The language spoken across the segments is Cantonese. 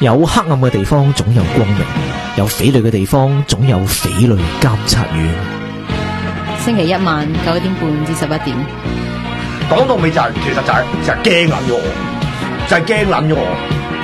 有黑暗嘅地方總有光明，有匪類嘅地方總有匪類監察院。 星期一晚9點半至11點。 講到尾就係、其實就係驚撚咗我，就係驚撚咗我。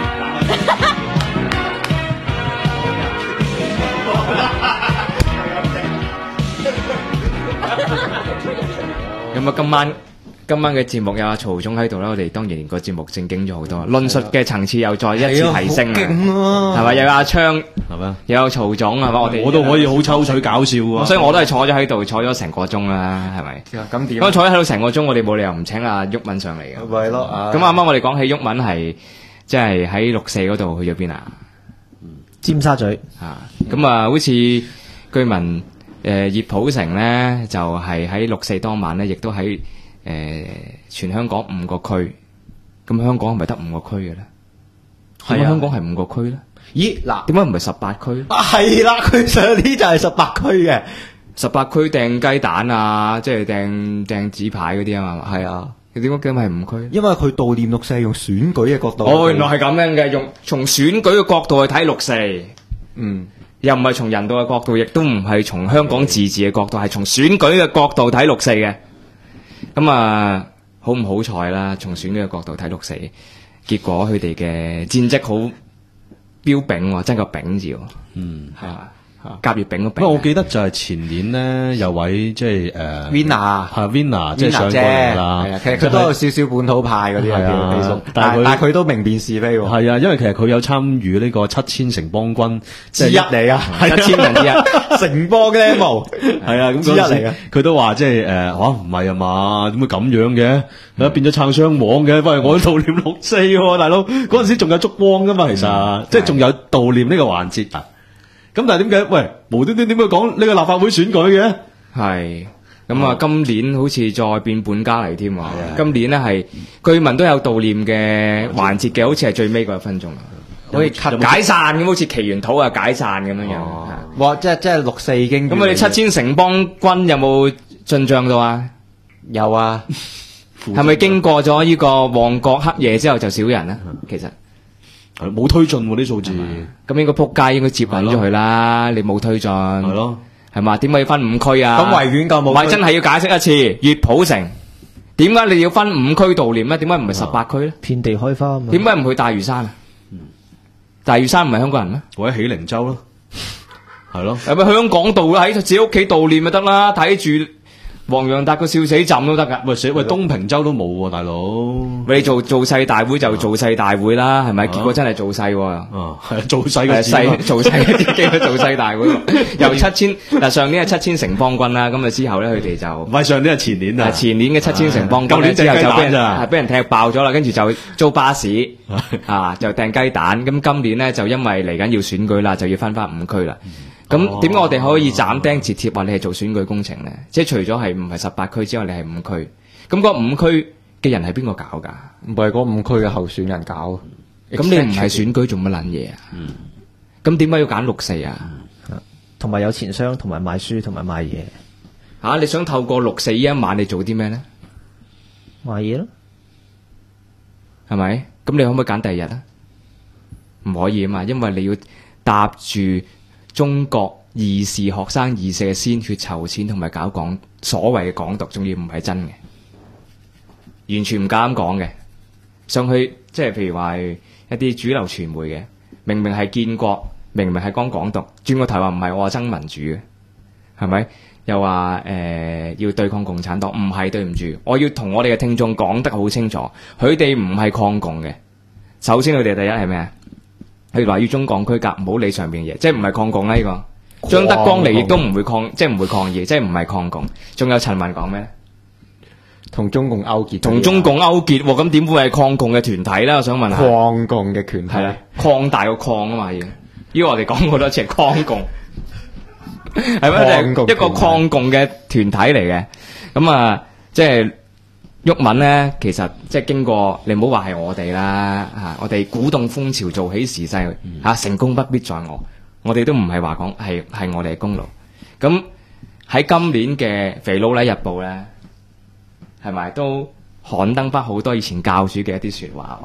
咁啊，今晚嘅節目有阿曹總喺度啦，我哋當然個節目正經咗好多，論述嘅層次又再一次提升啊，係咪？有阿昌係咪？有曹總係嘛？ 我都可以好抽水搞笑啊， 所以我都係坐咗喺度，坐咗成個鐘啦，係咪？ 咁點？ 咁坐咗喺度成個鐘，我哋冇理由唔請阿毓民上嚟嘅。 咪係咯， 咁啱啱我哋講起毓民係即係喺六四嗰度去咗邊啊？ 尖沙咀咁啊，好似據聞葉普成咧就係喺六四當晚咧，亦都喺全香港5個區。咁香港係咪得5個區嘅咧？係啊，香港係5個區咧。 咦嗱， 點解唔係18區？ 係啦，佢上啲就係18區嘅 ，18區掟雞蛋啊，即係掟紙牌嗰啲啊嘛。係啊，點解咁係5區？ 因為佢悼念六四係用選舉嘅角度。 哦，原來係咁樣嘅，用從選舉嘅角度去睇六四。又唔係從人道嘅角度，亦都唔係從香港自治嘅角度，係從選舉嘅角度睇六四嘅。咁啊，好唔好彩啦？從選舉嘅角度睇六四，結果佢哋嘅戰績好標炳喎，真係個炳字喎。係啊。甲乙丙個丙。 不過我記得就係前年咧，有位即係 Vina 係 Vina 即係上過嚟啦。 係啊，其實佢都有少少本土派嗰啲啊，但係佢都明辨是非喎。 係啊，因為其實佢有參與呢個7000城邦軍之一嚟啊 ，1000人之一， 城邦嘅冇係啊，咁之一嚟嘅。 佢都話即係唔係啊嘛？點會咁樣嘅？變咗撐雙簧嘅，喂，我悼念六四喎，大佬嗰陣時仲有燭光噶嘛？其實即係仲有悼念呢個環節啊。咁但係點解？喂，無端端點解講呢個立法會選舉嘅？ 係咁啊！今年好似再變本加厲添啊！今年咧係據聞都有悼念嘅環節嘅，好似係最尾嗰1分鐘，好似解散咁，好似祈完禱啊解散咁樣樣。 哇！即係六四已經咁，我哋7000城邦軍有冇進帳到啊？ 有啊， 係咪經過咗呢個旺角黑夜之後就少人啊？其實。 冇推進喎啲數字， 咁應該撲街應該接穩咗佢啦。你冇推進，係咯， 係嘛？點解要分5區啊？ 咁維園夠冇？ 唔係真係要解釋一次，粵普城點解你要分5區悼念咧？點解唔係18區咧？ 遍地開花啊嘛！ 點解唔去大嶼山啊？大嶼山唔係香港人咩？ 或者喜靈洲咯，係咯。 係咪香港度喺自己屋企悼念咪得啦？睇住黃洋達個笑死浸都得噶， 喂東平洲都冇喎，大佬。 你做勢大會就做勢大會啦，係咪？結果真係做勢喎。 係做勢嘅勢，做勢嘅機會做勢大會。由7000嗱上年係7000城邦軍啦，咁啊之後咧佢哋就唔係上年係前年啊。 前年嘅7000城邦軍，之後就俾人踢爆咗啦，跟住就租巴士就掟雞蛋。咁今年咧就因為嚟緊要選舉啦，就要分翻5區啦。咁點解我哋可以斬釘截鐵話你係做選舉工程咧？即係除咗係唔係18區之外，你係5區。咁嗰5區嘅人係邊個搞㗎？ 唔係嗰5區嘅候選人搞。 咁你唔係選舉做乜撚嘢啊？咁點解要揀6四啊？ 同埋有錢商，同埋賣書，同埋賣嘢。 你想透過6四呢一晚你做啲咩咧？ 賣嘢咯， 係咪？咁你可唔可以揀第2日啊？唔可以啊嘛，因為你要搭住中國義士學生義士嘅鮮血籌錢，同埋搞所謂嘅港獨，仲要唔係真嘅，完全唔夠膽講嘅。上去即係譬如話一啲主流傳媒嘅，明明係建國，明明係講港獨，轉個頭話唔係，我話憎民主嘅，係咪？又話要對抗共產黨，唔係，對唔住，我要同我哋嘅聽眾講得好清楚，佢哋唔係抗共嘅。首先佢哋第一係咩啊？佢話要中港區隔，唔好理上邊嘅嘢，即係唔係抗共啦呢個。張德江嚟亦都唔會即係唔會抗議，即係唔係抗共。仲有陳雲講咩？ 同中共勾結， 同中共勾結，咁點會係抗共嘅團體咧？我想問下。 抗共嘅團體係啦，擴大個抗啊嘛要。呢個我哋講過多次係抗共，係咩？一個抗共嘅團體嚟嘅。咁啊，即係毓民咧，其實即係經過，你唔好話係我哋啦嚇，我哋鼓動風潮做起時勢嚇，成功不必在我哋都唔係話講係我哋嘅功勞。咁喺今年嘅《肥佬黎日報》咧，係咪都刊登翻好多以前教主嘅一啲説話喎？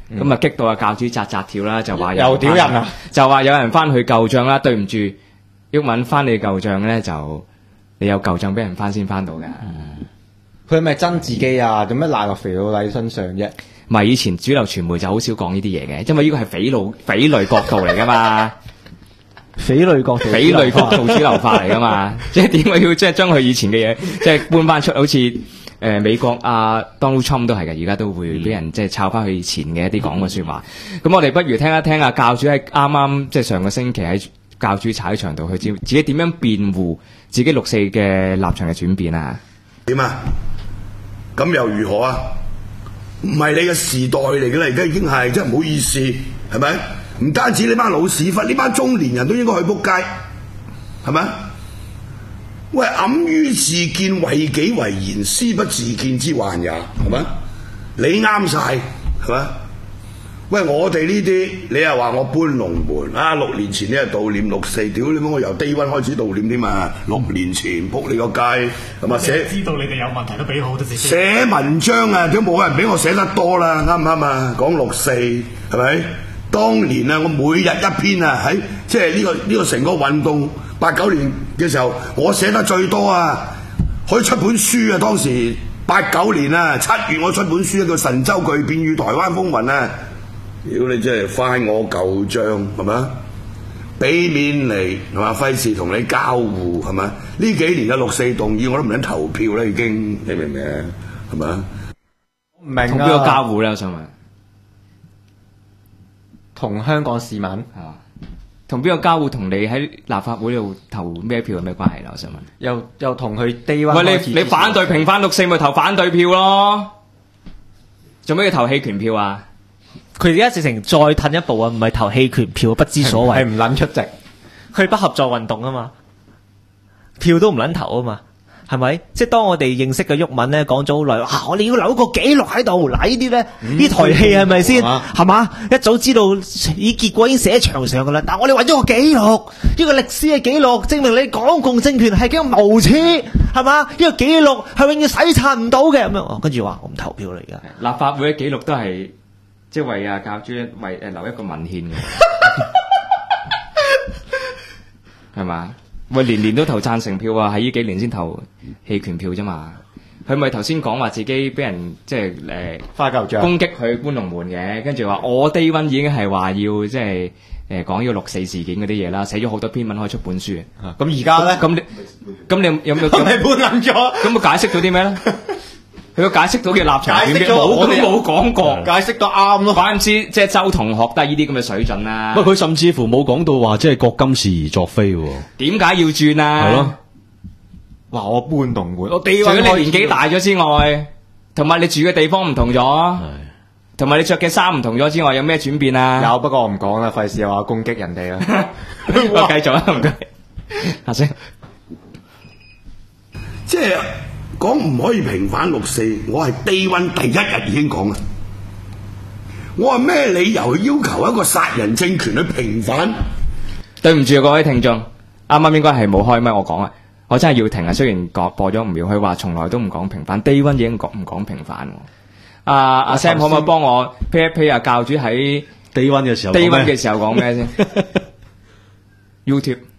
咁啊激到阿教主扎跳啦，就話又屌人啊！ 就話有人翻去舊帳啦，對唔住，毓民翻你舊帳咧就你有舊帳俾人翻先翻到嘅。 佢係咪憎自己啊？做咩賴落肥佬禮身上啫？ 唔係以前主流傳媒就好少講呢啲嘢嘅，因為呢個係匪類角度嚟噶嘛。 匪類角度， 匪類角度主流化嚟噶嘛，即係點解要即係將佢以前嘅嘢即係搬翻出，好似美國Donald Trump 都係嘅，而家都會俾人即係抄翻佢以前嘅一啲講嘅説話。咁我哋不如聽一聽教主喺啱啱即係上個星期喺教主踩場度，佢自己點樣辯護自己6.4嘅立場嘅轉變啊？ 點啊？咁又如何啊？唔係你嘅時代嚟嘅啦，而家已經係真係唔好意思，係咪？唔單止呢班老屎忽，呢班中年人都應該去撲街，係咪？喂，揞於自見，為己為賢，斯不自見之患也，係咪？你啱晒，係咪？喂，我哋呢啲，你又話我搬龍門啊？6年前你係悼念6.4，屌你媽！我由低溫開始悼念添嘛，6年前撲你個街，係咪寫？ 知道你哋有問題都俾好多自己。 寫文章啊，都冇人比我寫得多啦，啱唔啱啊？講6.4係咪？當年啊，我每日一篇啊，喺即係呢個成個運動89年嘅時候，我寫得最多啊，可以出本書啊！當時89年啊7月我出本書叫《神州巨變與台灣風雲》啊！屌你真係翻我舊帳係咪？俾面嚟係嘛？費事同你交互係咪？呢幾年嘅6.4動議我都唔想投票啦，已經你明唔明啊？係咪？ 唔明啊！ 同邊個交互咧？我想問。 同香港市民係嘛？同邊個交互？同你喺立法會度投咩票有咩關係啦？我想問。 又同佢低溫。 喂，你反對平反6.4咪投反對票咯？做咩要投棄權票啊？ 佢而家直情再褪一步啊，唔係投棄權票，不知所謂， 係唔撚出席， 佢不合作運動啊嘛，票都唔撚投啊嘛，係咪？即係當我哋認識嘅毓民咧講咗好耐，我哋要留個紀錄喺度，嗱呢啲咧呢台戲係咪先？係嘛？一早知道結果已經寫喺牆上噶啦，但係我哋為咗個紀錄，呢個歷史嘅紀錄，證明你港共政權係幾咁無恥，係嘛？呢個紀錄係永遠洗刷唔到嘅咁樣，跟住話我唔投票啦而家。 立法會嘅紀錄都係。即係為教主為留一個文獻嘅，係嘛？喂，年年都投贊成票啊，喺呢幾年先投棄權票啫嘛。佢咪頭先講話自己俾人即係花舊帳攻擊佢搬龍門嘅，跟住話我低溫已經係話要即係講呢個6.4事件嗰啲嘢啦，寫咗好多篇文可以出本書。 咁而家咧， 咁你有冇你搬撚咗？ 咁佢解釋到啲咩咧？佢解釋到嘅立場點嘅，我都冇講過， 解釋到啱咯。 怪唔知即係周同學都係呢啲咁嘅水準啦。 不過佢甚至乎冇講到話即係覺今是而作非喎。 點解要轉啊？ 係咯， 話我搬龍門，我除咗你年紀大咗之外，同埋你住嘅地方唔同咗，同埋你着嘅衫唔同咗之外，有咩轉變啊？ 有，不過我唔講啦，費事又話攻擊人哋啦。 我繼續啊，唔該。阿星， 即係。講唔可以平反6.4，我係低溫第一日已經講啦。我話咩理由去要求一個殺人政權去平反？ 對唔住各位聽眾，啱啱應該係冇開咪我講啊，我真係要停啊。雖然播咗5秒，佢話從來都唔講平反，低溫已經唔講平反。阿 Sam 可唔可以幫我 pay 一 pay 啊？教主喺低溫嘅時候講咩先？YouTube。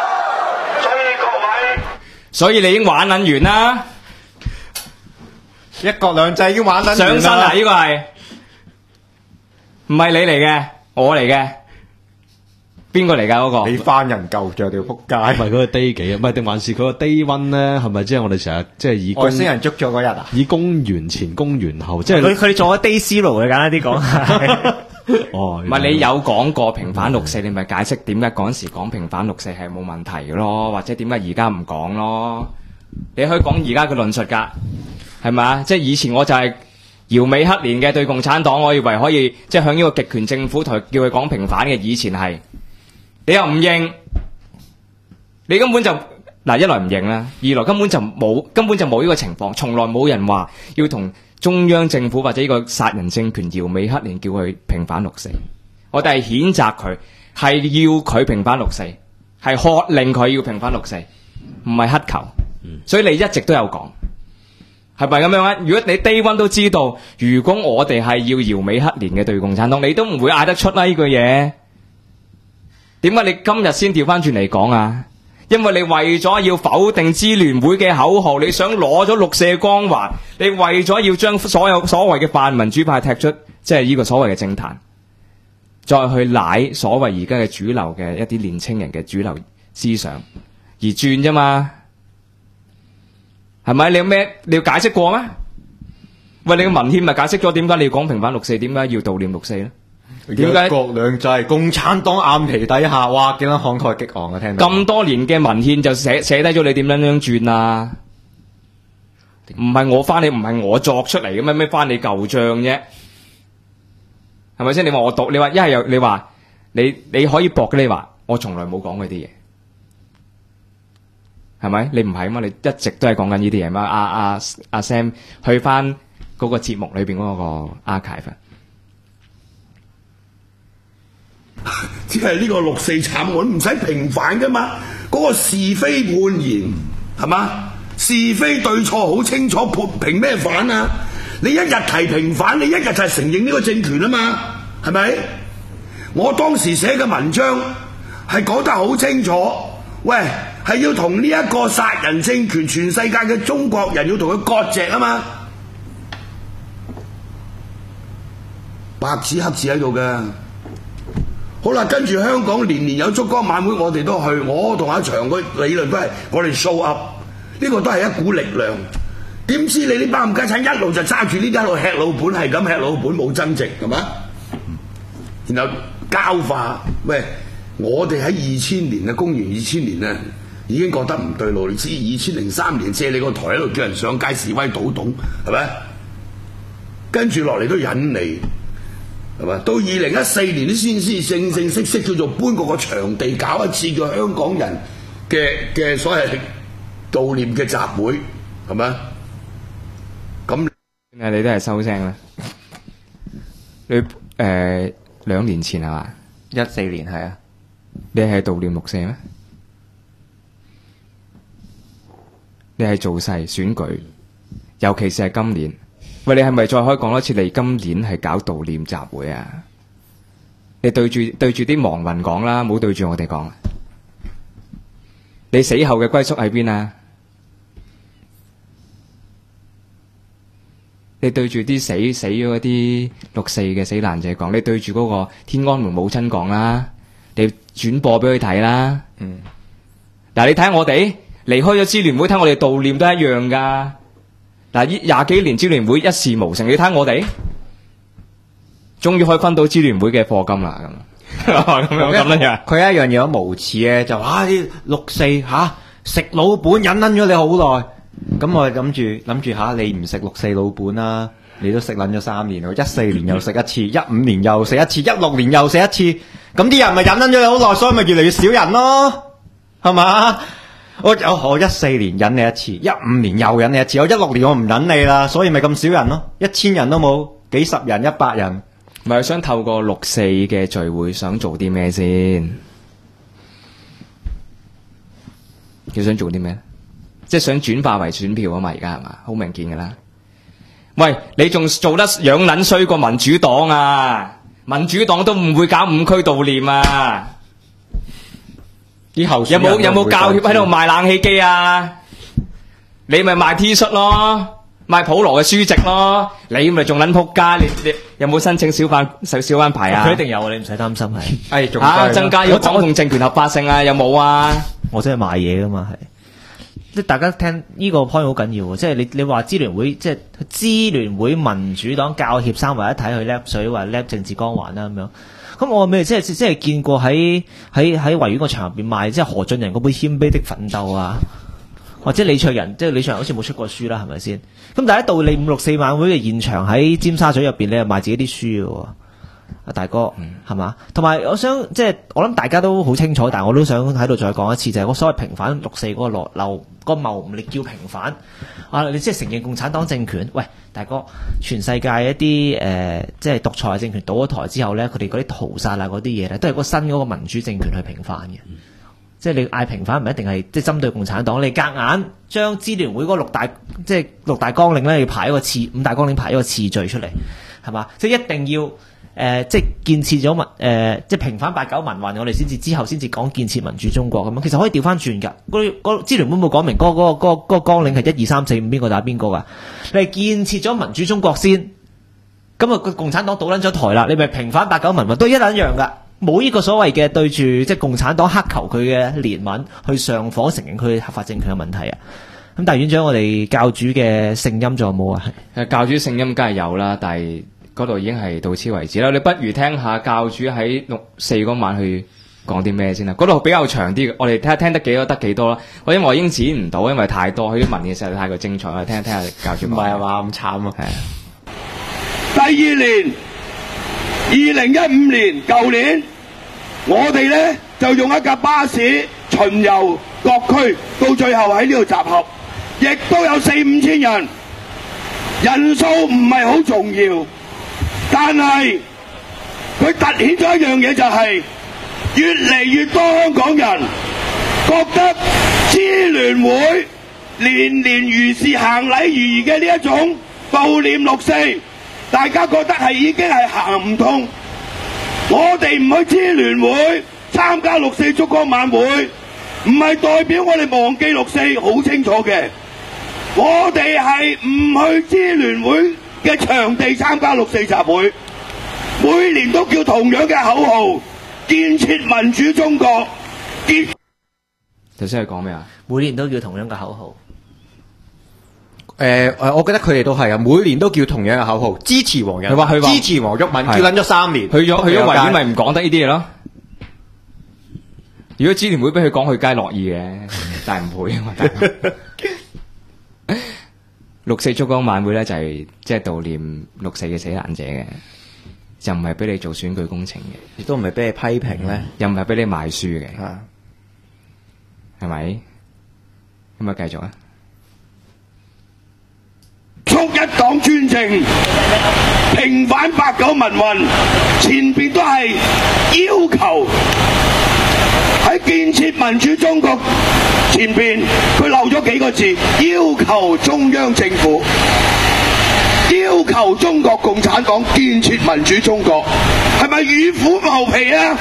所以你已經玩撚完啦， 一國兩制已經玩緊上身啊！呢個係唔係你嚟嘅？我嚟嘅。邊個嚟㗎嗰個？ 你翻人舊着條撲街， 唔係嗰個 day 幾啊？唔係定還是佢個 day one 咧？係咪即係我哋成日即係以外星人捉咗嗰日啊？ 以公元前、公元後，即係佢哋做咗 day zero 嘅，簡單啲講。 哦， 唔係你有講過平反六四，你咪解釋點解嗰陣時講平反六四係冇問題嘅咯，或者點解而家唔講咯？你可以講而家嘅論述㗎，係咪啊？即係以前我就係搖尾黑連嘅對共產黨，我以為可以即係向呢個極權政府同叫佢講平反嘅，以前係。你又唔認，你根本就嗱一來唔認啦，二來根本就冇呢個情況，從來冇人話要同中央政府或者呢個殺人政權搖尾黑連叫佢平反六四，我哋係譴責佢，係要佢平反六四，係喝令佢要平反六四，唔係乞求，所以你一直都有講，係咪咁樣啊？如果你 day one 都知道，如果我哋係要搖尾黑連嘅對共產黨，你都唔會嗌得出啦呢句嘢。點解你今日先調翻轉嚟講啊？因為你為咗要否定支聯會嘅口號，你想攞咗六四光環，你為咗要將所謂嘅泛民主派踢出，即係呢個所謂嘅政壇，再去奶所謂而家嘅主流嘅一啲年青人嘅主流思想而轉啫嘛？係咪？你有咩你要解釋過咩？喂，你個文獻咪解釋咗點解你要講平反六四，點解要悼念六四咧？點解一國兩制？共產黨眼皮底下，哇！幾撚慷慨激昂啊！聽到咁多年嘅文獻就寫低咗你點樣轉啊？唔係我翻你，唔係我作出嚟嘅咩翻你舊帳啫？係咪先？你話我讀，你話一係又你話你可以駁嘅，你話我從來冇講嗰啲嘢，係咪？你唔係啊嘛？你一直都係講緊呢啲嘢嘛？阿 Sam 去翻嗰個節目裏邊嗰個 archive。 只係呢個六四慘案唔使平反噶嘛，嗰、個是非判言係嘛？是非對錯好清楚，平咩反啊？你一日提平反，你一日就係承認呢個政權啊嘛，係咪？我當時寫嘅文章係講得好清楚，喂，係要同呢一個殺人政權，全世界嘅中國人要同佢割席啊嘛，白紙黑字喺度嘅。好啦，跟住香港年年有燭光晚會，我哋都去。我同阿祥個理論都係我哋 show up，呢個都係一股力量。點知你呢班冚家鏟一路就揸住呢啲一路吃老本，係咁吃老本冇增值，係嘛？然後膠化，喂，我哋喺2000年啊，公元2000年啊，已經覺得唔對路。你知2003年借你個台喺度叫人上街示威倒董，係咪？跟住落嚟都引你。係嘛？到2014年先正式叫做搬過個場地搞一次叫香港人嘅所謂悼念嘅集會，係咪？咁你都係收聲啦。你2年前係嘛 14年係啊， 你係悼念六四咩？你係造勢選舉，尤其是係今年。喂，你係咪再可以講多次？你今年係搞悼念集會啊？你對住啲亡魂講啦，唔好對住我哋講。你死後嘅歸宿喺邊啊？你對住啲死咗嗰啲六四嘅死難者講，你對住嗰個天安門母親講啦，你轉播俾佢睇啦。嗱，你睇下我哋離開咗支聯會，睇我哋悼念都一樣噶。嗱，呢20幾年支聯會一事無成，你睇我哋，終於可以分到支聯會嘅課金啦，咁樣。 佢一樣嘢好無恥嘅，就啲六四食老本忍咗你好耐，咁我諗住你唔食六四老本啦，你都食撚咗3年，14年又食一次，15年又食一次，16年又食一次，咁啲人咪忍咗你好耐，所以咪越嚟越少人咯，係嘛？我14年忍你一次，15年又忍你一次，我16年我唔忍你啦，所以咪咁少人咯，1000人都冇，幾十人、100人， 咪想透過六四嘅聚會想做啲咩先？佢想做啲咩？即係想轉化為選票啊嘛，而家係嘛，好明顯噶啦。喂，你仲做得樣撚衰過民主黨啊？民主黨都唔會搞5區悼念啊！有冇教協喺度賣冷氣機啊？你咪賣 T 恤咯， 買普羅嘅書籍咯。你咪仲撚仆街？你有冇申請小販牌啊？ 佢一定有啊，你唔使擔心係。 仲增加咗掌控政權合法性啊？有冇啊？ 我真係賣嘢噶嘛係。即係大家聽呢個 point 好緊要喎，即係你話支聯會，即係支聯會民主黨教協三位一體去叻水，話叻政治光環啦咁樣。咁我咪即係見過喺維園個場入邊賣，即係何俊仁嗰本《謙卑的奮鬥》啊，或者李卓人，即係李卓人好似冇出過書啦，係咪先？咁但係一到你564晚會嘅現場喺尖沙咀入邊，你又賣自己啲書嘅喎。阿大哥，係嘛？同埋我想即係我諗大家都好清楚，但係我都想喺度再講一次，就係嗰所謂平反6·4嗰個謬誤，你叫平反啊！你即係承認共產黨政權。喂，大哥，全世界一啲即係獨裁政權倒咗台之後咧，佢哋嗰啲屠殺啊嗰啲嘢咧，都係個新嗰個民主政權去平反嘅。即係你嗌平反唔一定係即係針對共產黨，你夾硬將支聯會嗰六大綱領咧，要排一個五大綱領排一個次序出嚟，係嘛？即係一定要。即係建設咗即係平反8·9民運，我哋之後先至講建設民主中國咁樣。其實可以調翻轉㗎。嗰支聯會冇講明嗰個綱領係1、2、3、4、5邊個打邊個㗎？你係建設咗民主中國先，咁啊個共產黨倒撚咗台啦，你咪平反8·9民運都一撚樣㗎。冇呢個所謂嘅對住即係共產黨乞求佢嘅憐憫去上訪承認佢合法政權嘅問題啊。咁大院長，我哋教主嘅聖音仲有冇啊？ 教主聖音梗係有啦，但係。嗰度已經係到此為止啦，你不如聽下教主喺6·4嗰晚去講啲咩先啦。嗰度比較長啲，我哋睇下聽得幾多得幾多啦。因為我已經剪唔到，因為太多，佢啲文嘅實在太過精彩啦。聽下教主。唔係嘛，咁慘啊！ 第二年2015年舊年，我哋咧就用一架巴士巡遊各區，到最後喺呢度集合，亦都有4、5千人，人數唔係好重要。但係佢凸顯咗一樣嘢，就係越嚟越多香港人覺得支聯會年年如是行禮如儀嘅呢一種悼念6·4，大家覺得係已經係行唔通。我哋唔去支聯會參加6·4燭光晚會，唔係代表我哋忘記6·4，好清楚嘅。我哋係唔去支聯會嘅場地參加6·4集會，每年都叫同樣嘅口號，建設民主中國。 頭先係講咩啊？ 每年都叫同樣嘅口號。 我覺得佢哋都係啊，每年都叫同樣嘅口號，支持黃仁， 佢話支持黃毓民，叫撚咗3年， 去咗維園咪唔講得呢啲嘢咯。如果支聯會俾佢講，佢梗係樂意嘅，但係唔會啊嘛。6·4燭光晚會咧就係即係悼念6·4嘅死難者嘅，就唔係俾你做選舉工程嘅， 亦都唔係俾你批評咧， 又唔係俾你賣書嘅，係咪？咁啊繼續啊！ 促一黨專政，平反8·9民運，前邊都係要求喺建設民主中國前邊，佢漏咗幾個字，要求中央政府，要求中國共產黨建設民主中國，係咪與虎謀皮啊？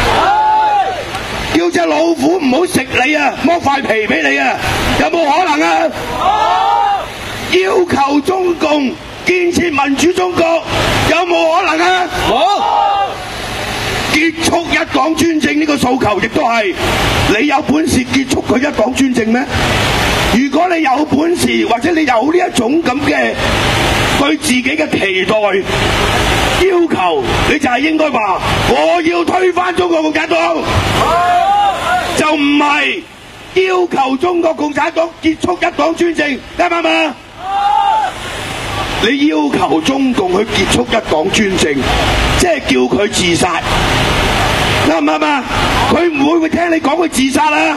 叫隻老虎唔好食你啊，剝塊皮俾你啊，有冇可能啊？要求中共建設民主中國，有冇可能啊？好，結束一黨專政呢個訴求，亦都係你有本事結束佢一黨專政咩？如果你有本事，或者你有呢一種咁嘅對自己嘅期待要求，你就係應該話我要推翻中國共產黨，就唔係要求中國共產黨結束一黨專政，啱唔啱啊？你要求中共去結束一黨專政，即係叫佢自殺，啱唔啱啊？佢唔會聽你講佢自殺啦。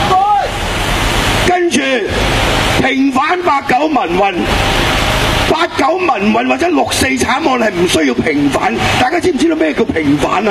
跟住平反8·9民運，8·9民運或者6·4慘案係唔需要平反，大家知唔知道咩叫平反啊？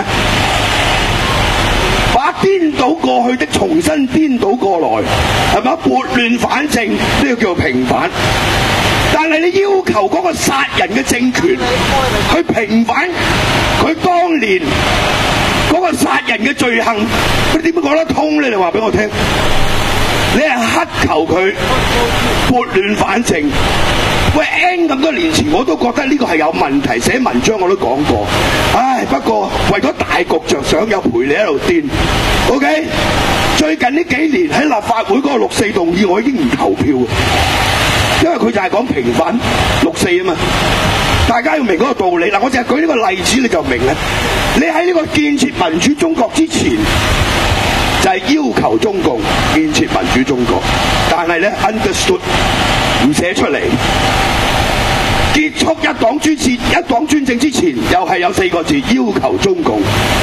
把顛倒過去的重新顛倒過來，係咪？撥亂反正呢個叫做平反。但係你要求嗰個殺人嘅政權去平反佢當年嗰個殺人嘅罪行，佢點樣講得通咧？你話俾我聽。 你係乞求佢撥亂反正。喂 ，N 咁多年前我都覺得呢個係有問題，寫文章我都講過。唉，不過為咗大局着想，有陪你喺度癲。OK， 最近呢幾年喺立法會嗰個6·4動議，我已經唔投票，因為佢就係講平反6·4啊嘛。大家要明嗰個道理嗱，我淨係舉呢個例子你就明啦。你喺呢個建設民主中國之前，就係要求中共建設民主中國，但係咧 understood 唔寫出嚟。結束一黨專政之前，又係有4個字要求中共。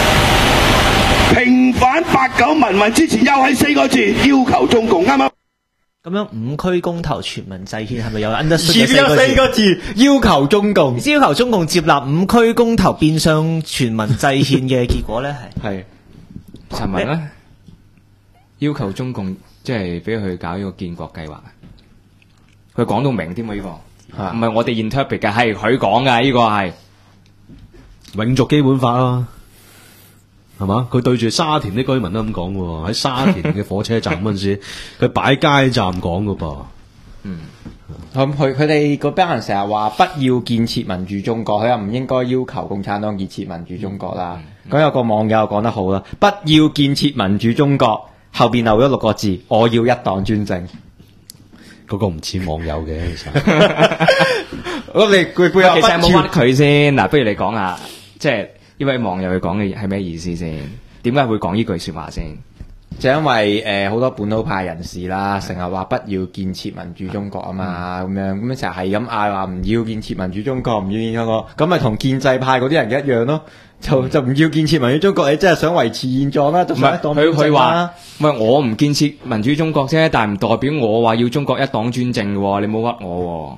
平反89民運之前，又係4個字要求中共，啱唔啱？ 咁樣5區公投全民制憲係咪有 understood 有4個字要求中共， 要求中共接納5區公投變相全民制憲嘅結果咧係陳文咧要求中共即係俾佢搞呢個建國計劃，佢講到明添喎，呢個唔係我哋 interpret 嘅，係佢講嘅，呢個係永續基本法咯，係嘛？佢對住沙田啲居民都咁講喎，喺沙田嘅火車站嗰陣時，佢擺街站講噶噃。 佢哋嗰班人成日話不要建設民主中國，佢又唔應該要求共產黨建設民主中國啦。咁有個網友講得好啦，不要建設民主中國，後邊留咗6個字，我要一黨專政。 嗰個唔似網友嘅，其實。 咁你佢其實有冇屈佢先？嗱，不如你講下，即係呢位網友佢講嘅係咩意思先？點解會講呢句說話先？ 就因為好多本土派人士啦，成日話不要建設民主中國啊嘛，咁樣成日係咁嗌話唔要建設民主中國，唔要建設中國，咁咪同建制派嗰啲人一樣咯，就唔要建設民主中國，你真係想維持現狀啦，就想一黨專政啦。 唔係我唔建設民主中國啫，但係唔代表我話要中國一黨專政喎，你冇屈我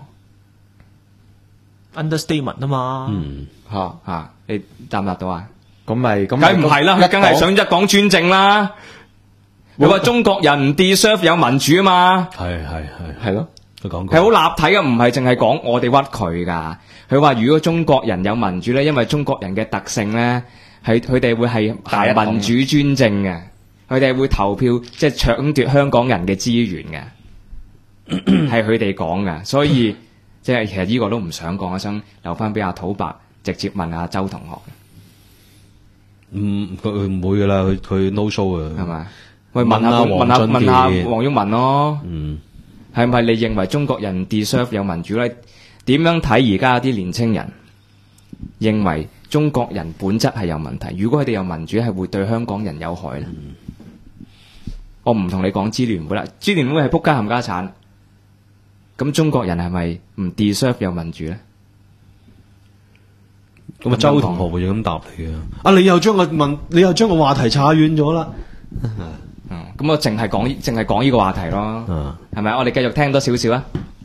喎。 understatement 啊嘛， 你答唔答到啊？ 咁咪梗唔係啦，佢梗係想一黨專政啦。你話中國人唔 deserve 有民主啊嘛？ 係咯，佢講過係好立體嘅，唔係淨係講我哋屈佢噶。佢話如果中國人有民主咧，因為中國人嘅特性咧，係佢哋會係大民主專政嘅，佢哋會投票即係搶奪香港人嘅資源嘅，係佢哋講嘅。所以即係其實呢個都唔想講，我想留翻俾阿土伯直接問阿周同學。 佢唔會噶啦，佢 no show 啊， 係咪？喂，問下黃毓民咯，係咪你認為中國人 deserve 有民主咧？點樣睇而家啲年青人認為中國人本質係有問題？如果佢哋有民主，係會對香港人有害咧？我唔同你講支聯會啦，支聯會係仆街冚家產，咁中國人係咪唔 deserve 有民主咧？ 咁啊，周同學會咁答你嘅。你又將個話題岔遠咗啦。 咁我淨係講呢個話題咯，係咪？我哋繼續聽多少少啊？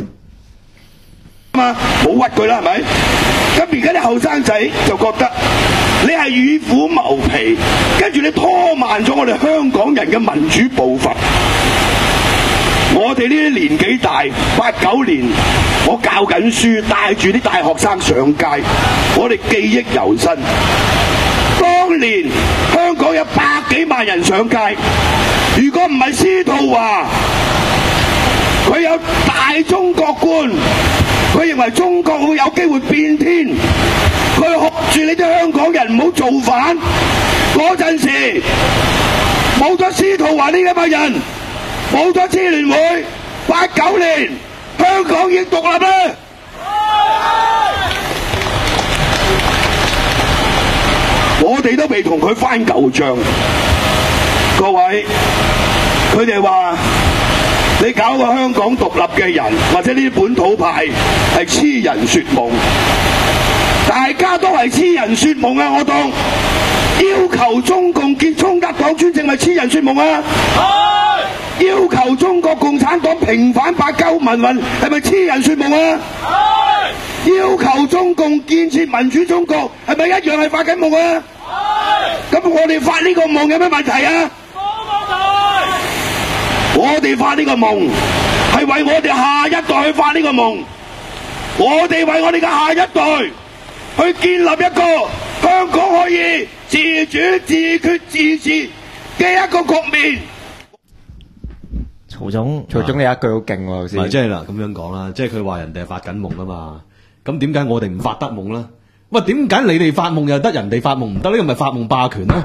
冇屈佢啦，係咪？咁而家啲後生仔就覺得你係與虎謀皮，跟住你拖慢咗我哋香港人嘅民主步伐。我哋呢啲年紀大，89年我教緊書，帶住啲大學生上街，我哋記憶猶新。當年香港有100幾萬人上街，如果唔係司徒華，佢有大中國觀，佢認為中國會有機會變天，佢學住你啲香港人唔好造反。嗰陣時冇咗司徒華呢一班人，冇咗支聯會，89年香港已經獨立啦。我哋都未同佢翻舊帳，各位，佢哋話你搞個香港獨立嘅人，或者呢啲本土派係痴人說夢，大家都係痴人說夢啊！我當要求中共結束一黨專政係痴人說夢啊！要求中國共產黨平反89民運係咪痴人說夢啊？要求中共建設民主中國係咪一樣係發緊夢啊？咁我哋發呢個夢有咩問題啊？冇問題。我哋發呢個夢係為我哋下一代去發呢個夢，我哋為我哋嘅下一代去建立一個香港可以自主、自決、自治嘅一個局面。 曹總曹總你有一句好勁喎，頭唔係先即係嗱咁樣講啦，即係佢話人哋係發緊夢啊嘛，咁點解我哋唔發得夢啦？喂，點解你哋發夢又得，人哋發夢唔得？呢個咪發夢霸權咯？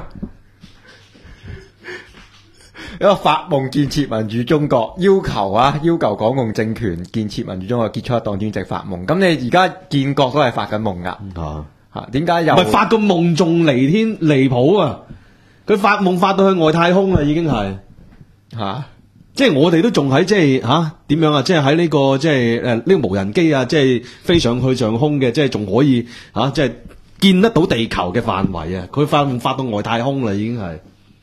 一個發夢建設民主中國，要求港共政權建設民主中國，結束一黨專政發夢。咁你而家建國都係發緊夢㗎啊， 嚇，點解又唔係發個夢仲離譜啊！佢發夢發到去外太空啦，已經係嚇？ 即係我哋都仲喺即係點樣啊？即係喺呢個即係呢個無人機啊，即係飛上去上空嘅，即係仲可以即係見得到地球嘅範圍啊！佢發夢發到外太空啦，已經係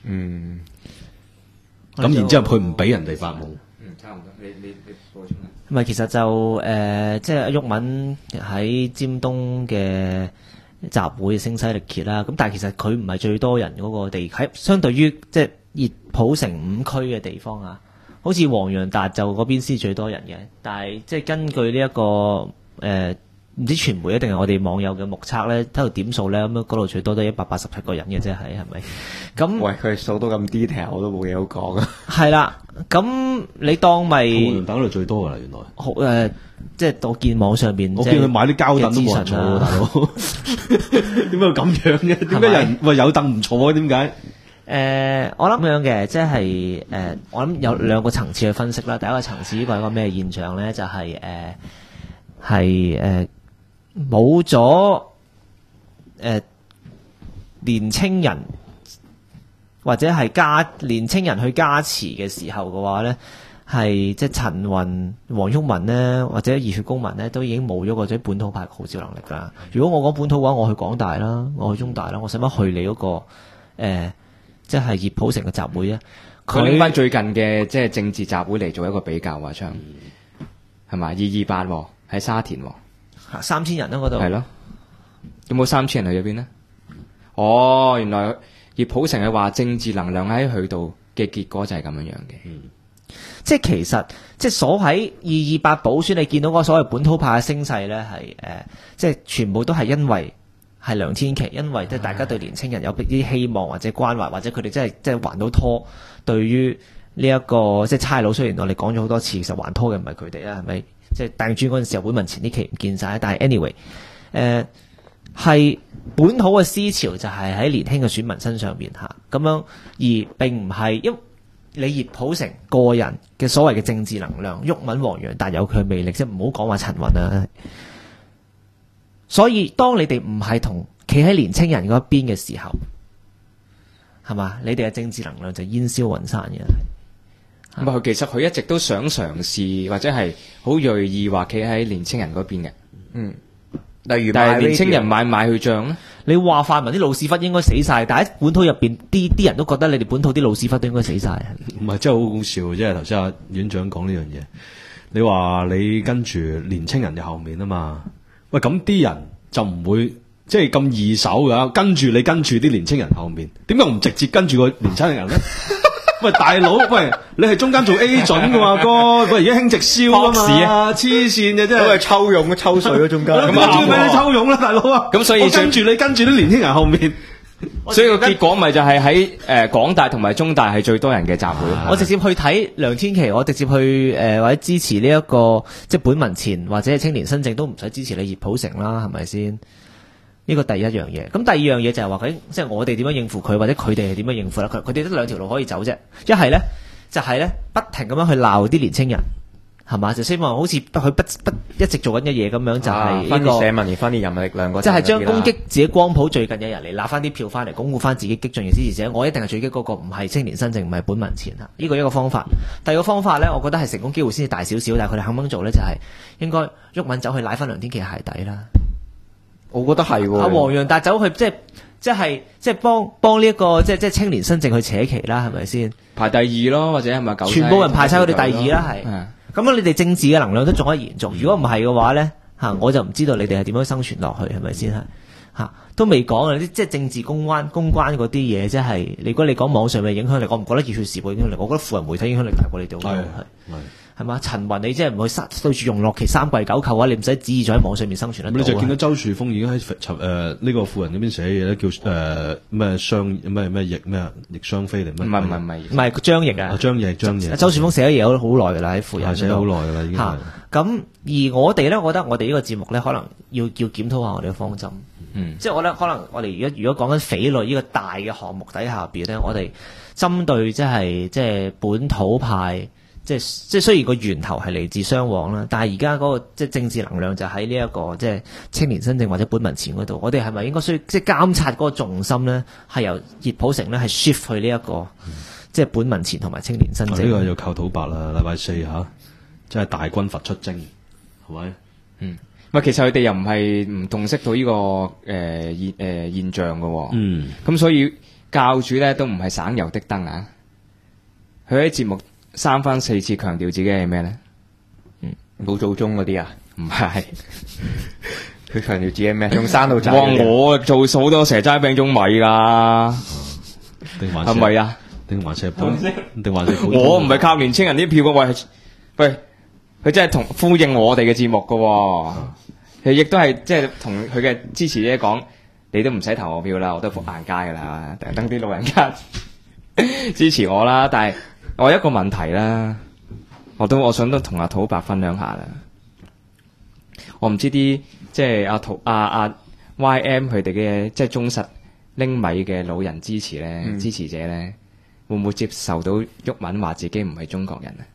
咁，然之後佢唔俾人哋發夢。 差唔多，你補充啊。 唔係，其實就即係毓民喺尖東嘅集會聲嘶力竭啦。咁但係其實佢唔係最多人嗰個地，喺相對於即係熱普城5區嘅地方啊，好似黃洋達就嗰邊先最多人嘅。但係即係根據呢一個唔知傳媒一定係我哋網友嘅目測咧，喺度點數咧，咁樣嗰度最多都187個人嘅啫，係咪？咁喂，佢數到咁 detail，我都冇嘢好講啊。 係啦，咁你當咪等嗰度最多噶啦，原來。 好即係我見網上邊， 我見佢買啲膠凳都冇人坐喎，大佬。點解會咁樣嘅？點解有人喂有凳唔坐啊？點解？ 我諗咁樣嘅，即係我諗有兩個層次去分析啦。第一個層次呢個係一個咩現象咧？就係冇咗年青人或者係年青人去加持嘅時候嘅話咧，係即係陳雲、黃毓民咧，或者熱血公民咧，都已經冇咗嗰種本土派嘅號召能力㗎。如果我講本土嘅話，我去港大啦，我去中大啦，我使乜去你嗰個即係熱普城嘅集會啊？ 佢拎翻最近嘅即係政治集會嚟做一個比較啊，唱係咪228喺沙田 3000人啦嗰度， 係咯，有冇3000人去咗邊呢？哦，原來熱普城係話政治能量喺佢度嘅結果就係咁樣樣嘅。 即係其實即係所喺228補選，你見到嗰個所謂本土派嘅聲勢咧，係即係全部都係因為係梁天琦，因為即係大家對年青人有啲希望或者關懷，或者佢哋真係即係還到拖。對於呢一個即係差佬，雖然我哋講咗好多次，其實還拖嘅唔係佢哋啦，係咪？即係掟磚嗰陣時候，本民前啲期唔見晒，但係 anyway，係本土嘅思潮就係喺年輕嘅選民身上邊嚇咁樣，而並唔係因你熱普城個人嘅所謂嘅政治能量，毓民、黃洋達有佢嘅魅力，即係唔好講話陳雲啊。所以當你哋唔係同企喺年青人嗰一邊嘅時候，係嘛？你哋嘅政治能量就煙消雲散嘅。 咁啊，其實佢一直都想嘗試或者係好鋭意話企喺年青人嗰邊嘅。 例如但係年青人買唔買佢帳咧？ 你話泛民啲老屎忽應該死晒，但喺本土入邊啲人都覺得你哋本土啲老屎忽都應該死晒。 唔係真係好好笑，即係頭先阿院長講呢樣嘢。你話你跟住年青人嘅後面啊嘛？喂，咁啲人就唔會即係咁易手噶，跟住啲年青人後面，點解唔直接跟住個年青人咧？喂，大佬，喂，你係中間做 A 準噶嘛，哥？喂，而家興直銷啊嘛，黐線嘅真係。 都係抽佣抽水咯，中間。 咁啊，要俾你抽佣啦，大佬啊！ 咁所以跟住啲年輕人後面， 所以個結果咪就係喺港大同埋中大係最多人嘅集會。 我直接去睇梁天琦，我直接去或者支持呢一個即係本民前或者係青年新政，都唔使支持你熱普城啦，係咪先？呢個第一樣嘢，咁第二樣嘢就係話佢即係我哋點樣應付佢，或者佢哋係點樣應付啦？佢哋得兩條路可以走啫，一係咧就係咧不停咁樣去鬧啲年青人，係嘛？就希望好似佢不一直做緊嘅嘢咁樣，就係呢個社民連分裂人民力量嗰， 即係將攻擊自己光譜最近嘅人嚟拿翻啲票翻嚟，鞏固翻自己激進嘅支持者。我一定係最激嗰個，唔係青年新政，唔係本民前啊！呢個一個方法。第二個方法咧，我覺得係成功機會先至大少少，但係佢哋肯唔肯做咧，就係應該毓民走去拉翻梁天琦鞋底啦。 我覺得係喎。 阿黃洋達走去即係幫呢一個即係青年新政去扯旗啦，係咪先？ 排第二咯，或者係咪九？ 全部人排晒佢哋第二啦，係。咁樣你哋政治嘅能量都仲可以延續。如果唔係嘅話咧，我就唔知道你哋係點樣生存落去，係咪先係？都未講啊！即係政治公關嗰啲嘢，即係如果你講網上嘅影響力，我唔覺得熱血時報影響力，我覺得富人媒體影響力大過你哋好多。係係嘛？陳雲你即係唔去對住容樂奇三跪九叩嘅話，你唔使旨意在喺網上面生存得到啊。 咁你就見到周樹峰已經喺呢個富人嗰邊寫嘢咧，叫咩雙咩翼翼雙飛定咩？ 唔係張譯啊， 張譯。 周樹峰寫咗嘢好耐㗎啦，喺富人寫咗好耐㗎啦，已經係。 咁而我哋咧，我覺得我哋呢個節目咧，可能要檢討下我哋嘅方針。即係我覺得可能我哋而家如果講緊匪類呢個大嘅項目底下邊咧，我哋針對即係本土派，即係雖然個源頭係嚟自雙簧啦，但係而家嗰個即係政治能量就喺呢一個即係青年新政或者本民前嗰度。我哋係咪應該需要即係監察嗰個重心咧，係由熱普城咧係 shift 去呢一個即係本民前同埋青年新政？ 呢個要靠土白啦，禮拜四嚇，即係大軍閥出征，係咪？ 其實佢哋又唔係唔洞悉到呢個現象嘅喎。咁所以教主咧都唔係省油的燈啊！佢喺節目3番4次強調自己係咩咧？ 老祖宗嗰啲啊？ 唔係， 佢強調自己係咩？用山度仔。 我做好多蛇齋餅糭米㗎，係咪啊？ 定還是定還是我唔係靠年青人啲票嘅喂，佢真係呼應我哋嘅節目㗎喎。佢亦都係即係同佢嘅支持者講，你都唔使投我票啦，我都仆硬街㗎啦，等啲老人家支持我啦。但係我有一個問題啦，我想都同阿土伯分享下啦。我唔知啲即係阿YM 佢哋嘅即係忠實拎米嘅老人支持者咧，會唔會接受到毓民話自己唔係中國人啊？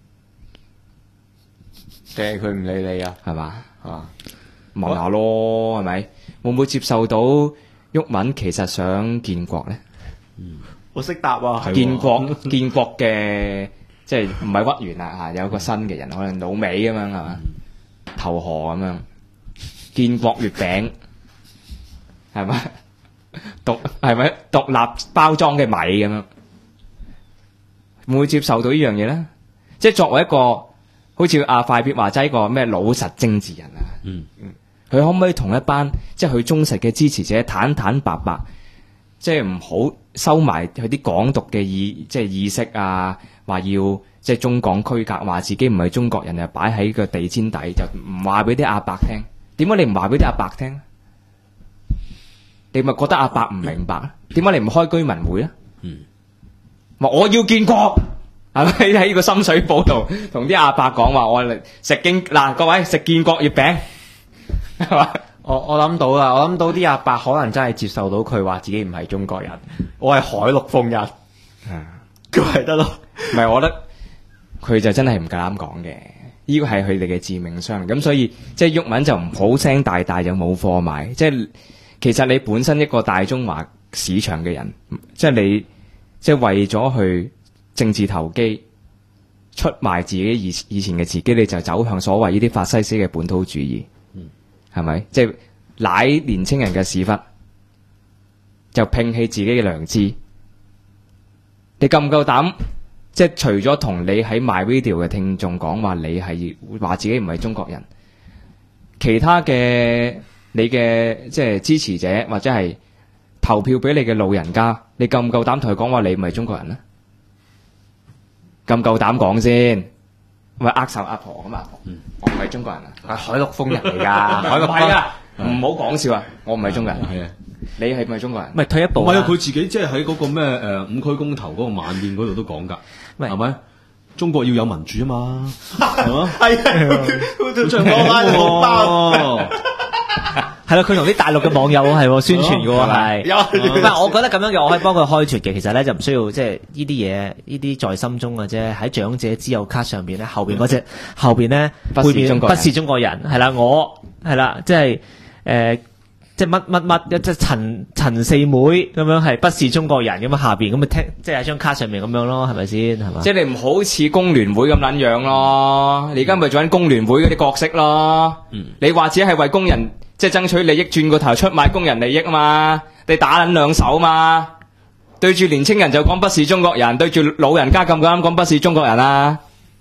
定係佢唔理你啊？ 係嘛？問下咯，係咪？會唔會接受到毓民其實想建國咧？ 我識答啊！ 建國嘅即係唔係屈原啊？有個新嘅人，可能老美咁樣係嘛？投河咁樣，建國月餅係咪？獨立包裝嘅米咁樣，會唔會接受到呢樣嘢咧？即係作為一個好似阿快必話齋個咩老實政治人啊，佢可唔可以同一班即係佢忠實嘅支持者坦坦白白，即係唔好收埋佢啲港獨嘅意識啊，話要即係中港區隔，話自己唔係中國人啊，擺喺個地氈底就唔話俾啲阿伯聽。點解你唔話俾啲阿伯聽？你咪覺得阿伯唔明白？點解你唔開居民會啊？話我要建國。係咪喺呢個深水埗度同啲阿伯講話？我嚟食各位食建國月餅係嘛？ 我諗到啦，我諗到啲阿伯可能真係接受到佢話自己唔係中國人，我係海陸豐人，咁係得咯。 唔係，我覺得佢就真係唔夠膽講嘅，呢個係佢哋嘅致命傷。咁所以即係毓民就唔好聲大就冇貨賣。即係其實你本身一個大中華市場嘅人，即係你即係為咗去政治投機出賣自己以前嘅自己，你就走向所謂呢啲法西斯嘅本土主義，係咪？即係奶年青人嘅屎忽，就摒棄自己嘅良知。你夠唔夠膽？即係除咗同你喺 MyRadio 嘅聽眾講話，你係話自己唔係中國人，其他嘅你嘅即係支持者或者係投票俾你嘅老人家，你夠唔夠膽同佢講話你唔係中國人呢？咁夠膽講先，咪握手阿婆咁啊！我唔係中國人啊， 係海陸豐人嚟㗎，海陸係啊！唔好講笑啊！我唔係中國人， 係啊！ 你係咪中國人？ 唔係退一步， 唔係啊！佢自己即係喺嗰個咩五區公投嗰個晚宴嗰度都講㗎，係咪？中國要有民主啊嘛，係嘛？ 係啊！佢唱歌拉紅包。 係啦，佢同啲大陸嘅網友係宣傳嘅喎，係。唔係，我覺得咁樣嘅，我可以幫佢開脱嘅。其實咧就唔需要即係呢啲嘢，呢啲在心中嘅啫。喺長者之友卡上邊咧，後邊嗰隻後邊咧不是中國人係啦，我係啦，即係即係乜即係陳四妹咁樣係不是中國人咁啊，下邊咁啊聽即係喺張卡上面咁樣咯，係咪先係嘛？ 即係你唔好似工聯會咁撚樣咯，你而家咪做緊工聯會嗰啲角色咯。你話自己係為工人即係爭取利益，轉個頭出賣工人利益啊嘛，你打撚兩手嘛，對住年青人就講不是中國人，對住老人家咁啱講不是中國人啊？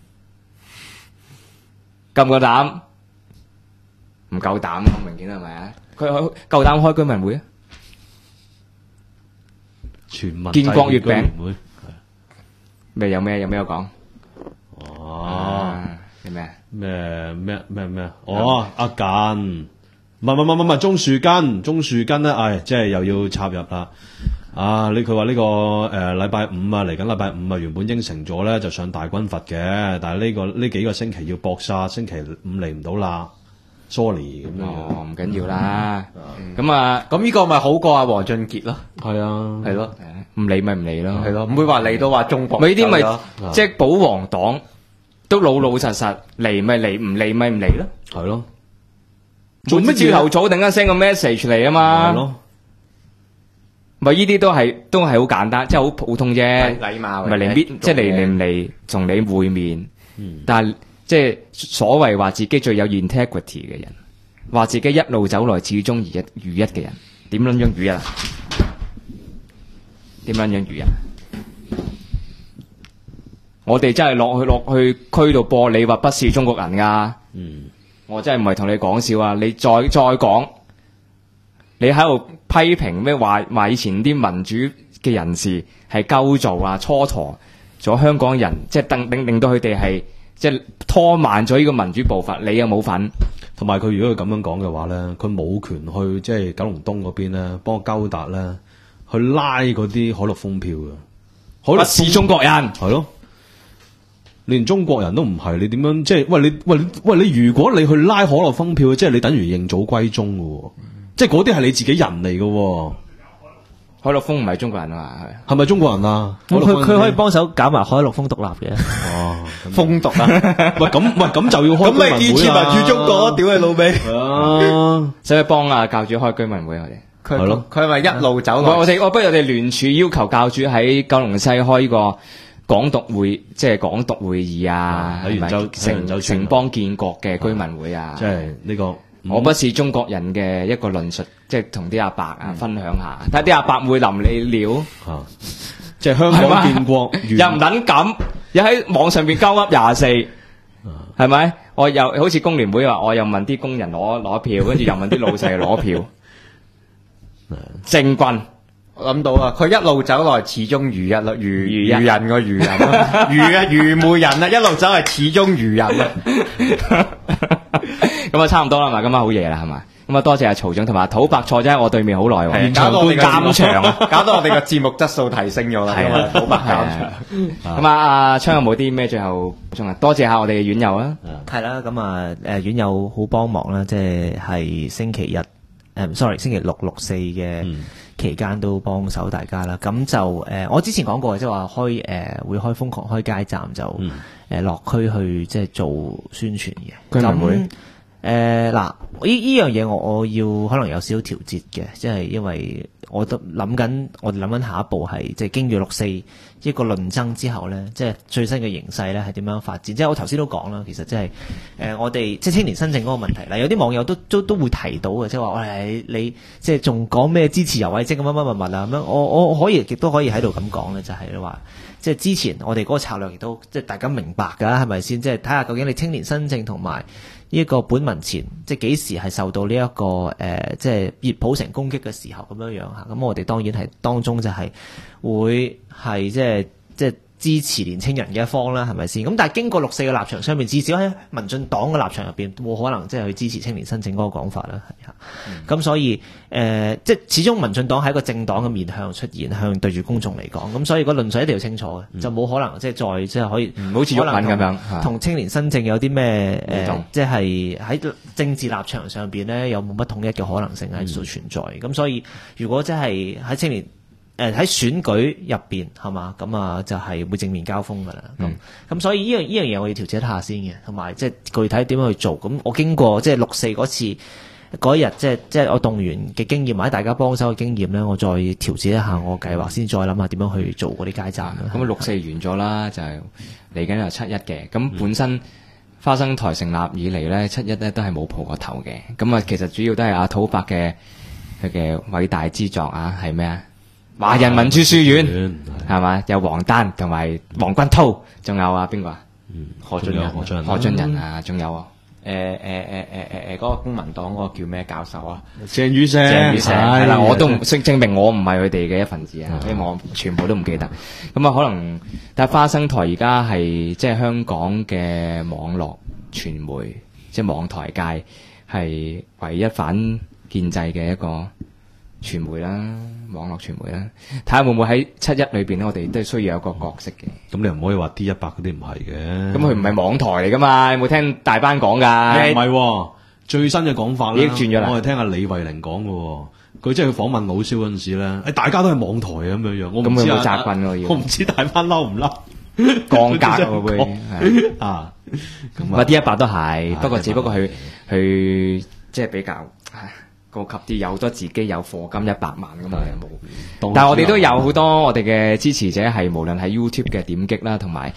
夠唔夠膽？唔夠膽，明顯係咪啊？佢夠膽開居民會啊？ 全民建國月餅會咩有咩講？ 哦， 係咩？ 咩？哦，阿間，唔係，鍾樹根咧，即係又要插入啦。佢話呢個禮拜五嚟緊禮拜五原本應承咗咧就上大軍閥嘅，但係呢幾個星期要搏殺，星期五嚟唔到啦。sorry 咁樣。 唔緊要啦。咁呢個咪好過阿黃俊傑咯。 係啊， 係咯， 唔嚟咪唔嚟咯。 係咯，唔會話嚟到話中國。 咪呢啲咪即係保皇黨都老實嚟咪嚟，唔嚟咪唔嚟咯。 係咯。 做乜朝頭早突然間 send 個 message 嚟啊嘛？ 係咯。 咪呢啲都係好簡單，即係好普通啫。 禮貌。 咪嚟即係嚟唔嚟同你會面。但係即係所謂話自己最有 integrity 嘅人，話自己一路走來始終如一嘅人，點撚樣如一啊？點撚樣如一？我哋真係落去區度播，你話不是中國人㗎？我真係唔係同你講笑啊！你再講，你喺度批評咩話以前啲民主嘅人士係鳩做啊，蹉跎咗香港人，即係令到佢哋係即係拖慢咗呢個民主步伐，你又冇份。 同埋佢如果佢咁樣講嘅話咧，佢冇權去即係九龍東嗰邊咧，幫高達咧去拉嗰啲海陸豐票嘅。 不是中國人係咯。連中國人都唔係，你點樣即係喂你如果你去拉海陸豐票，即係你等於認祖歸宗嘅，即係嗰啲係你自己人嚟嘅。 海陸豐唔係中國人啊嘛， 係咪中國人啊？ 佢可以幫手搞埋海陸豐獨立嘅。 哦， 豐獨啊！ 咁就要開咁咪建設民主中國，屌你老味！ 使唔使幫教主開居民會我哋？ 係咯，佢係咪一路走落？ 我不如我哋聯署要求教主喺九龍西開呢個港獨會，即係港獨會議啊， 喺元州城邦建國嘅居民會啊， 即係呢個我不是中國人嘅一個論述，即係同啲阿伯啊分享下，睇啲阿伯會淋你料， 即係香港建國又唔撚咁，又喺網上邊鳩噏24，係咪？我又好似工聯會話，我又問啲工人攞票，跟住又問啲老細攞票，政棍。 我諗到啊，佢一路走來始終如一啦，如人個如人啊，愚昧人啊，一路走係始終如人啊。 咁啊，差唔多啦嘛，今晚好夜啦，係嘛？咁啊，多謝阿曹總同埋土伯坐咗喺我對面好耐喎， 搞到我哋監場啊， 搞到我哋個節目質素提升咗啦。 係啊， 土伯監場。 咁啊，阿昌有冇啲咩最後補充啊？多謝下我哋嘅院友啊。 係啦，咁啊，院友好幫忙啦，即係星期日星期六、6、4嘅期間都幫手大家啦。咁就我之前講過，即係話會開瘋狂開街站，就落區去即係做宣傳嘅。 居民會嗱，呢樣嘢我要可能有少少調節嘅，即係因為我哋諗緊下一步係即係經過6·4一個論爭之後咧，即係最新嘅形勢咧係點樣發展？即係我頭先都講啦，其實即係我哋即係青年新政嗰個問題。嗱，有啲網友都會提到嘅，即係話你即係仲講咩支持游蕙禎咁乜啊咁樣。我可以亦都可以喺度咁講咧，就係話即係之前我哋嗰個策略亦都即係大家明白㗎，係咪先？即係睇下究竟你青年新政同埋呢一個本民前，即係幾時係受到呢一個即係熱普城攻擊嘅時候咁樣樣嚇。咁我哋當然係當中就係會係即係支持年青人嘅一方啦，係咪先？咁但係經過6·4嘅立場上面，至少喺民進黨嘅立場入邊，冇可能即係去支持青年新政嗰個講法啦，係嚇。咁所以即係始終民進黨係一個政黨嘅面向出現，向對住公眾嚟講，咁所以個論述一定要清楚嘅，就冇可能即係再即係可以好似毓民咁樣同青年新政有啲咩即係喺政治立場上邊咧有冇乜統一嘅可能性喺度存在。咁所以如果真係喺青年喺選舉入邊係嘛，咁啊就係會正面交鋒噶啦。咁所以呢樣嘢我要調節一下先嘅，同埋即係具體點樣去做。咁我經過即係6·4嗰次嗰一日，即係我動員嘅經驗或者大家幫手嘅經驗咧，我再調節一下我計劃先，再諗下點樣去做嗰啲街站啦。 咁6·4完咗啦，就係嚟緊有7·1嘅。咁本身花生台成立以嚟咧，7·1咧都係冇蒲過頭嘅。咁啊，其實主要都係阿土伯嘅佢嘅偉大之作啊，係咩啊？華人民主書院係嘛？有王丹同埋黃君濤，仲有啊邊個啊？何俊仁啊，仲有嗰個公民黨嗰個叫咩教授啊？ 鄭宇碩鄭宇碩係啦， 係我都唔識證明我唔係佢哋嘅一份子啊，因為我全部都唔記得。咁啊，可能但係花生台而家係即係香港嘅網絡傳媒，即係網台界係唯一反建制嘅一個傳媒啦，網絡傳媒啦。睇下會唔會喺7·1裏邊咧，我哋都需要有一個角色嘅。 咁你唔可以話 D100嗰啲唔係嘅。 咁佢唔係網台嚟噶嘛？有冇聽大班講㗎？ 唔係喎，最新嘅講法咧， 已經轉咗啦我係聽阿李慧玲講嘅喎。佢即係去訪問老蕭嗰陣時咧，大家都係網台咁樣樣。我唔知咁佢有冇責棍喎要我唔知大班嬲唔嬲？ 降格會唔會係啊？ 咁啊，D100都係，不過只不過佢即係比較高級啲，有好多自己有課金100萬咁嘛，冇。但係我哋都有好多我哋嘅支持者係無論喺 YouTube 嘅點擊啦，同埋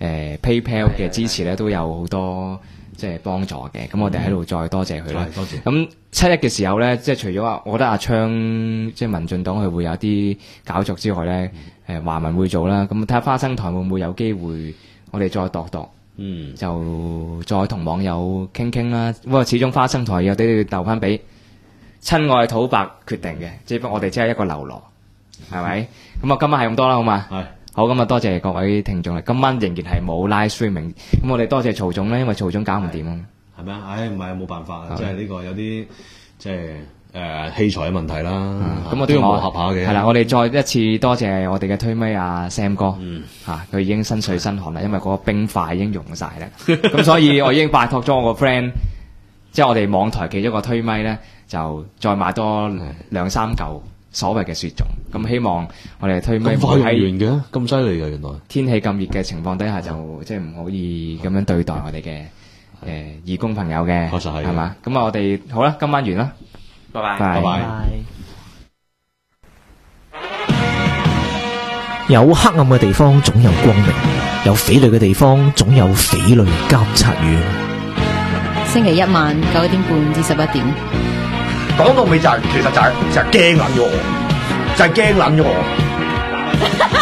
PayPal 嘅支持咧，都有好多即係幫助嘅。咁我哋喺度再多謝佢啦。 多謝。 咁7·1嘅時候咧，即係除咗話，我覺得阿昌即係民進黨佢會有啲搞作之外咧，華文會做啦。咁睇下花生台會唔會有機會，我哋再度。就再同網友傾啦。不過始終花生台有啲要鬥翻俾親愛土白決定嘅，只不過我哋只係一個流羅，係咪？咁啊，今晚係咁多啦，好嘛？ 係。 好，咁啊，多謝各位聽眾啦。今晚仍然係冇 live streaming，咁我哋多謝曹總咧，因為曹總搞唔掂啊。 係咩？唉，唔係冇辦法啊，即係呢個有啲即係器材嘅問題啦。 咁我都要磨合下嘅。 係啦，我哋再一次多謝我哋嘅推咪阿 Sam 哥，佢已經身水身汗啦，因為嗰個冰塊已經溶晒啦。咁所以我已經拜託咗我個 friend，即係我哋網台其中一個推咪咧，就再買多2-3嚿所謂嘅雪種。咁希望我哋推咪咁快用完喺嘅，咁犀利嘅原來。 天氣咁熱嘅情況底下，就即係唔可以咁樣對待我哋嘅義工朋友嘅， 確實係係嘛？咁啊，我哋好啦，今晚完啦，拜拜， 拜拜。 有黑暗嘅地方總有光明，有匪類嘅地方總有匪類監察院。 星期一晚9點半至11點。 講到尾就係、其實就係驚撚咗我，就係驚撚咗我。